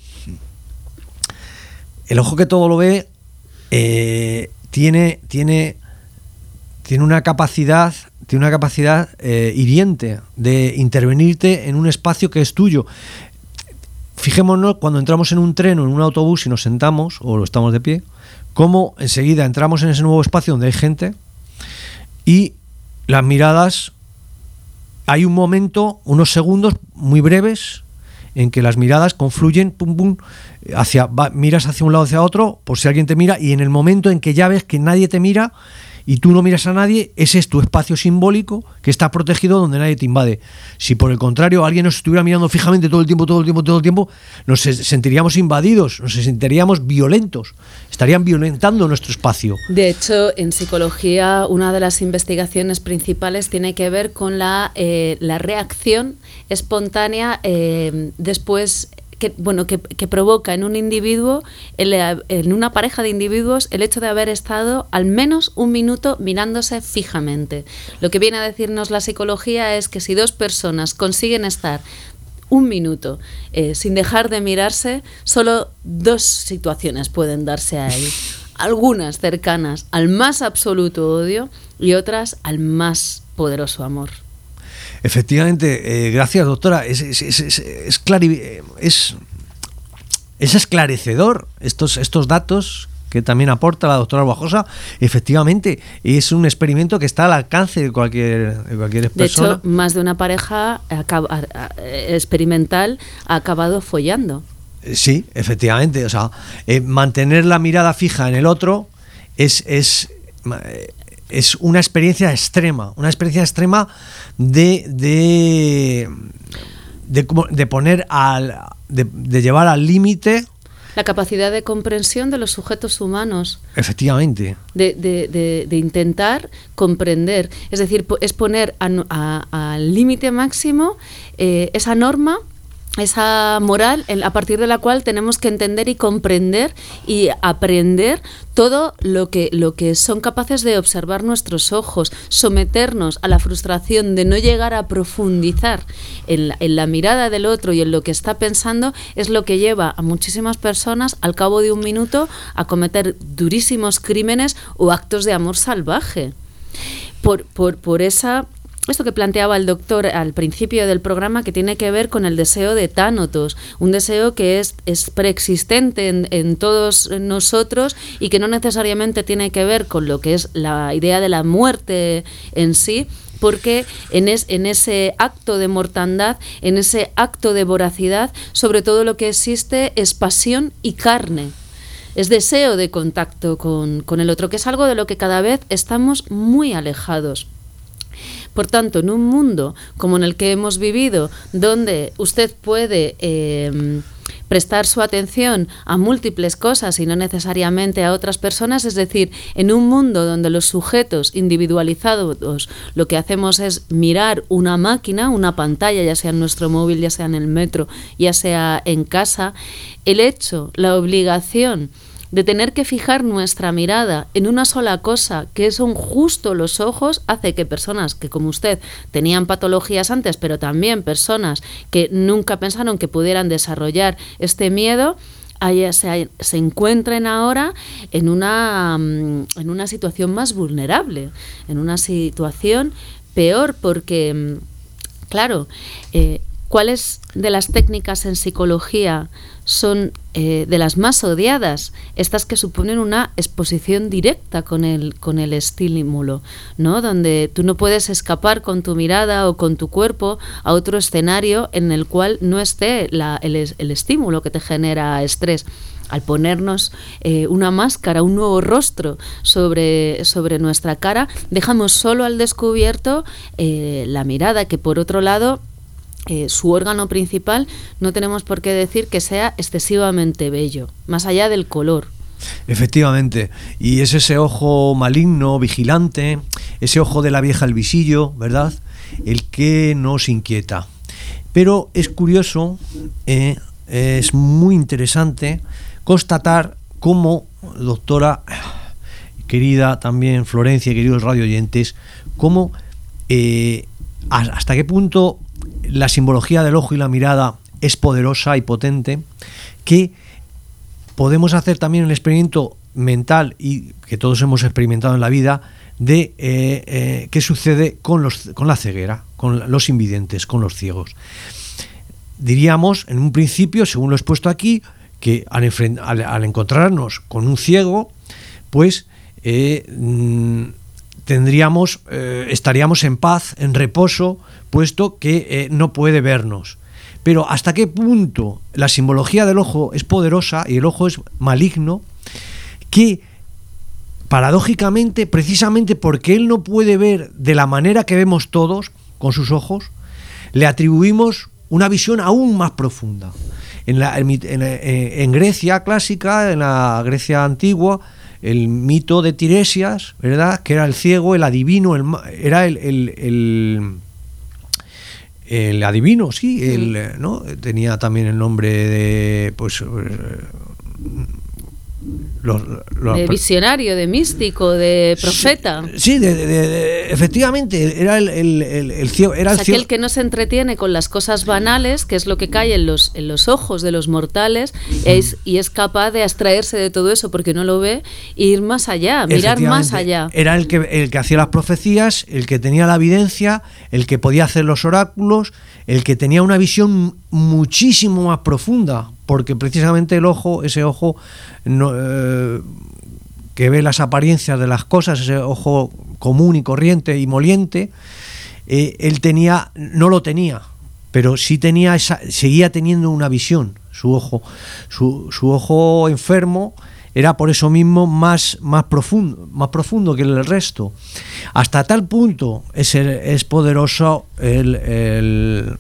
el ojo que todo lo ve eh, tiene, tiene, tiene una capacidad, tiene una capacidad eh, hiriente de intervenirte en un espacio que es tuyo. Fijémonos cuando entramos en un tren o en un autobús y nos sentamos o estamos de pie, cómo enseguida entramos en ese nuevo espacio donde hay gente y las miradas, hay un momento, unos segundos muy breves en que las miradas confluyen, pum pum, hacia, va, miras hacia un lado hacia otro por si alguien te mira, y en el momento en que ya ves que nadie te mira y tú no miras a nadie, ese es tu espacio simbólico que está protegido, donde nadie te invade. Si por el contrario alguien nos estuviera mirando fijamente todo el tiempo, todo el tiempo, todo el tiempo, nos sentiríamos invadidos, nos sentiríamos violentos, estarían violentando nuestro espacio. De hecho, en psicología, una de las investigaciones principales tiene que ver con la, eh, la reacción espontánea eh, después... Que, bueno, que, que provoca en un individuo, el, en una pareja de individuos, el hecho de haber estado al menos un minuto mirándose fijamente. Lo que viene a decirnos la psicología es que si dos personas consiguen estar un minuto eh, sin dejar de mirarse, solo dos situaciones pueden darse ahí. Algunas cercanas al más absoluto odio y otras al más poderoso amor. Efectivamente, eh, gracias, doctora. Es, es, es, es, es, clari- es, es esclarecedor estos, estos datos que también aporta la doctora Arbajosa. Efectivamente, es un experimento que está al alcance de cualquier, de cualquier persona. De hecho, más de una pareja acaba, experimental ha acabado follando. Sí, efectivamente. O sea, eh, mantener la mirada fija en el otro es... es eh, es una experiencia extrema, una experiencia extrema de de, de, de poner al de, de llevar al límite la capacidad de comprensión de los sujetos humanos. Efectivamente. De, de, de, de intentar comprender, es decir, es poner al límite máximo eh, esa norma, esa moral a partir de la cual tenemos que entender y comprender y aprender todo lo que, lo que son capaces de observar nuestros ojos, someternos a la frustración de no llegar a profundizar en la, en la mirada del otro y en lo que está pensando, es lo que lleva a muchísimas personas al cabo de un minuto a cometer durísimos crímenes o actos de amor salvaje. Por, por, por esa... Esto que planteaba el doctor al principio del programa, que tiene que ver con el deseo de Tánatos, un deseo que es, es preexistente en, en todos nosotros y que no necesariamente tiene que ver con lo que es la idea de la muerte en sí, porque en, es, en ese acto de mortandad, en ese acto de voracidad, sobre todo lo que existe es pasión y carne. Es deseo de contacto con, con el otro, que es algo de lo que cada vez estamos muy alejados. Por tanto, en un mundo como en el que hemos vivido, donde usted puede eh, prestar su atención a múltiples cosas y no necesariamente a otras personas, es decir, en un mundo donde los sujetos individualizados lo que hacemos es mirar una máquina, una pantalla, ya sea en nuestro móvil, ya sea en el metro, ya sea en casa, el hecho, la obligación de tener que fijar nuestra mirada en una sola cosa, que son justo los ojos, hace que personas que, como usted, tenían patologías antes, pero también personas que nunca pensaron que pudieran desarrollar este miedo, allá se, se encuentren ahora en una, en una situación más vulnerable, en una situación peor porque, claro, eh, ¿cuáles de las técnicas en psicología son eh, de las más odiadas? Estas que suponen una exposición directa con el, con el estímulo, ¿no? Donde tú no puedes escapar con tu mirada o con tu cuerpo a otro escenario en el cual no esté la, el, el estímulo que te genera estrés. Al ponernos eh, una máscara, un nuevo rostro sobre, sobre nuestra cara, dejamos solo al descubierto eh, la mirada, que por otro lado, Eh, su órgano principal, no tenemos por qué decir que sea excesivamente bello, más allá del color. Efectivamente, y es ese ojo maligno, vigilante, ese ojo de la vieja al visillo, ¿verdad?, el que nos inquieta. Pero es curioso, eh, es muy interesante constatar cómo, doctora, querida también Florencia y queridos radio oyentes, cómo eh, hasta qué punto la simbología del ojo y la mirada es poderosa y potente, que podemos hacer también el experimento mental, y que todos hemos experimentado en la vida, de eh, eh, qué sucede con, los, con la ceguera, con los invidentes, con los ciegos. Diríamos, en un principio, según lo he expuesto aquí, que al, enfrent- al, al encontrarnos con un ciego, pues eh, mm, tendríamos, eh, estaríamos en paz, en reposo, puesto que eh, no puede vernos. Pero hasta qué punto la simbología del ojo es poderosa y el ojo es maligno, que paradójicamente, precisamente porque él no puede ver de la manera que vemos todos con sus ojos, le atribuimos una visión aún más profunda. En, la, en, en, en Grecia clásica, en la Grecia antigua, el mito de Tiresias, ¿verdad?, que era el ciego, el adivino, el, era el, el, el, el adivino, sí, el, ¿no? Tenía también el nombre de, pues, los, los, de visionario, de místico, de profeta. Sí, de, de, de, efectivamente, era el, el, el, el ciego. Era o sea, el ciego. Aquel que no se entretiene con las cosas banales, que es lo que cae en los, en los ojos de los mortales, es, y es capaz de abstraerse de todo eso porque no lo ve, e ir más allá, mirar más allá. Era el que, el que hacía las profecías, el que tenía la evidencia, el que podía hacer los oráculos, el que tenía una visión muchísimo más profunda, porque precisamente el ojo, ese ojo no, eh, que ve las apariencias de las cosas, ese ojo común y corriente y moliente, eh, él tenía, no lo tenía, pero sí tenía esa, seguía teniendo una visión. Su ojo, su, su ojo enfermo era por eso mismo más, más profundo, más profundo que el resto. Hasta tal punto es, el, es poderoso el, el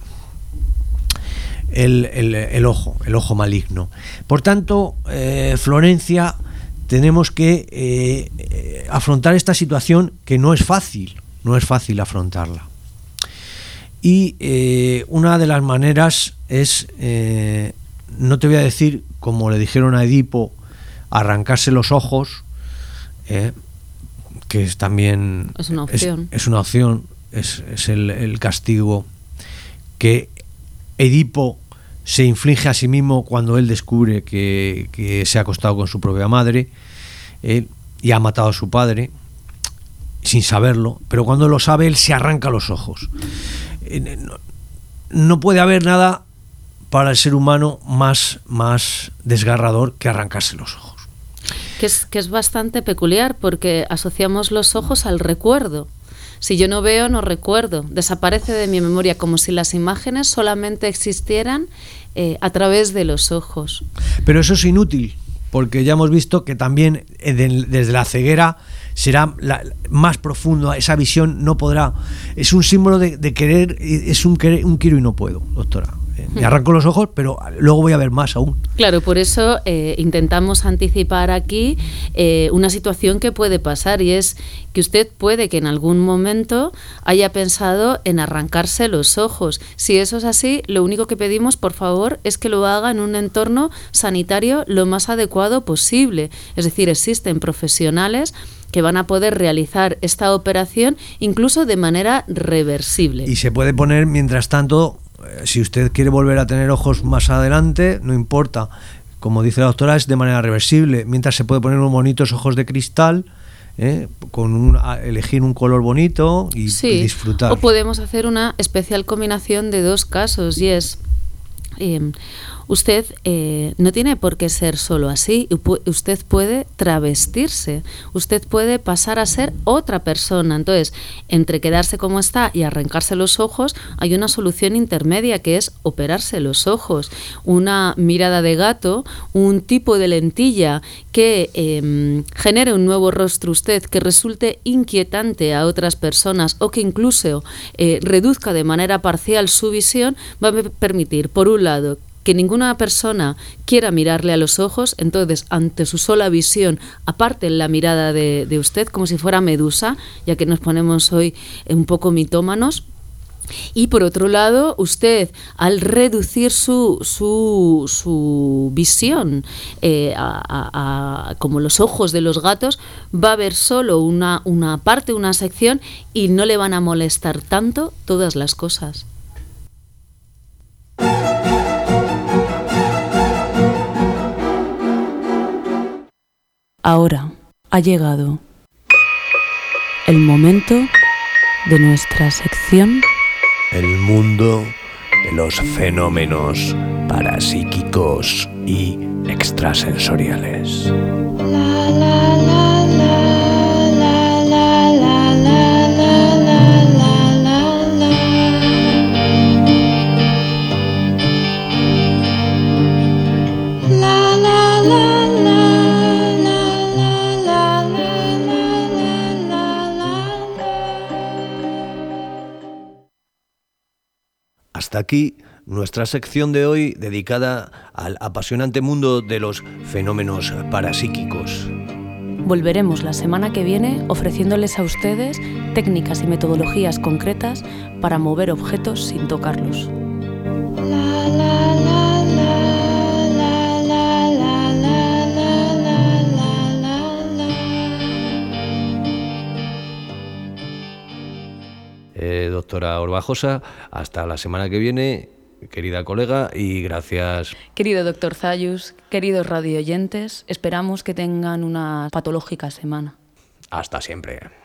El, el, el ojo, el ojo maligno. Por tanto, eh, Florencia, tenemos que eh, eh, afrontar esta situación, que no es fácil, no es fácil afrontarla. Y eh, una de las maneras es, eh, no te voy a decir, como le dijeron a Edipo, arrancarse los ojos, eh, que es también es una opción, es, es, una opción, es, es el, el castigo que Edipo se inflige a sí mismo cuando él descubre que, que se ha acostado con su propia madre, eh, y ha matado a su padre sin saberlo, pero cuando lo sabe él se arranca los ojos. Eh, no, no puede haber nada para el ser humano más, más desgarrador que arrancarse los ojos. Que es, que es bastante peculiar, porque asociamos los ojos al recuerdo. Si yo no veo, no recuerdo. Desaparece de mi memoria, como si las imágenes solamente existieran eh, a través de los ojos. Pero eso es inútil, porque ya hemos visto que también eh, de, desde la ceguera será la, más profundo, esa visión no podrá. Es un símbolo de, de querer, es un, querer, un quiero y no puedo, doctora. Me arranco los ojos, pero luego voy a ver más aún. Claro, por eso eh, intentamos anticipar aquí eh, una situación que puede pasar, y es que usted puede que en algún momento haya pensado en arrancarse los ojos. Si eso es así, lo único que pedimos, por favor, es que lo haga en un entorno sanitario lo más adecuado posible. Es decir, existen profesionales que van a poder realizar esta operación incluso de manera reversible. Y se puede poner, mientras tanto, si usted quiere volver a tener ojos más adelante, no importa. Como dice la doctora, es de manera reversible. Mientras se puede poner unos bonitos ojos de cristal, ¿eh? Con un, elegir un color bonito y, sí, y disfrutar. O podemos hacer una especial combinación de dos casos, y es... Eh, usted eh, no tiene por qué ser solo así, usted puede travestirse, usted puede pasar a ser otra persona. Entonces, entre quedarse como está y arrancarse los ojos, hay una solución intermedia, que es operarse los ojos. Una mirada de gato, un tipo de lentilla que eh, genere un nuevo rostro usted, que resulte inquietante a otras personas, o que incluso eh, reduzca de manera parcial su visión, va a permitir, por un lado, que ninguna persona quiera mirarle a los ojos. Entonces, ante su sola visión, aparten la mirada de, de usted como si fuera Medusa, ya que nos ponemos hoy un poco mitómanos. Y por otro lado, usted, al reducir su, su, su visión eh, a, a, a, como los ojos de los gatos, va a ver solo una, una parte, una sección, y no le van a molestar tanto todas las cosas. Ahora ha llegado el momento de nuestra sección El mundo de los fenómenos parapsíquicos y extrasensoriales. La, la, la, la, la, la, la, la, la, la, la, la. La, la, la, la. Hasta aquí nuestra sección de hoy, dedicada al apasionante mundo de los fenómenos parapsíquicos. Volveremos la semana que viene ofreciéndoles a ustedes técnicas y metodologías concretas para mover objetos sin tocarlos. La, la, la, la, la, la, la, la, la, la, la, la. Eh, doctora Orbajosa, hasta la semana que viene, querida colega, y gracias. Querido doctor Zayus, queridos radioyentes, esperamos que tengan una patológica semana. Hasta siempre.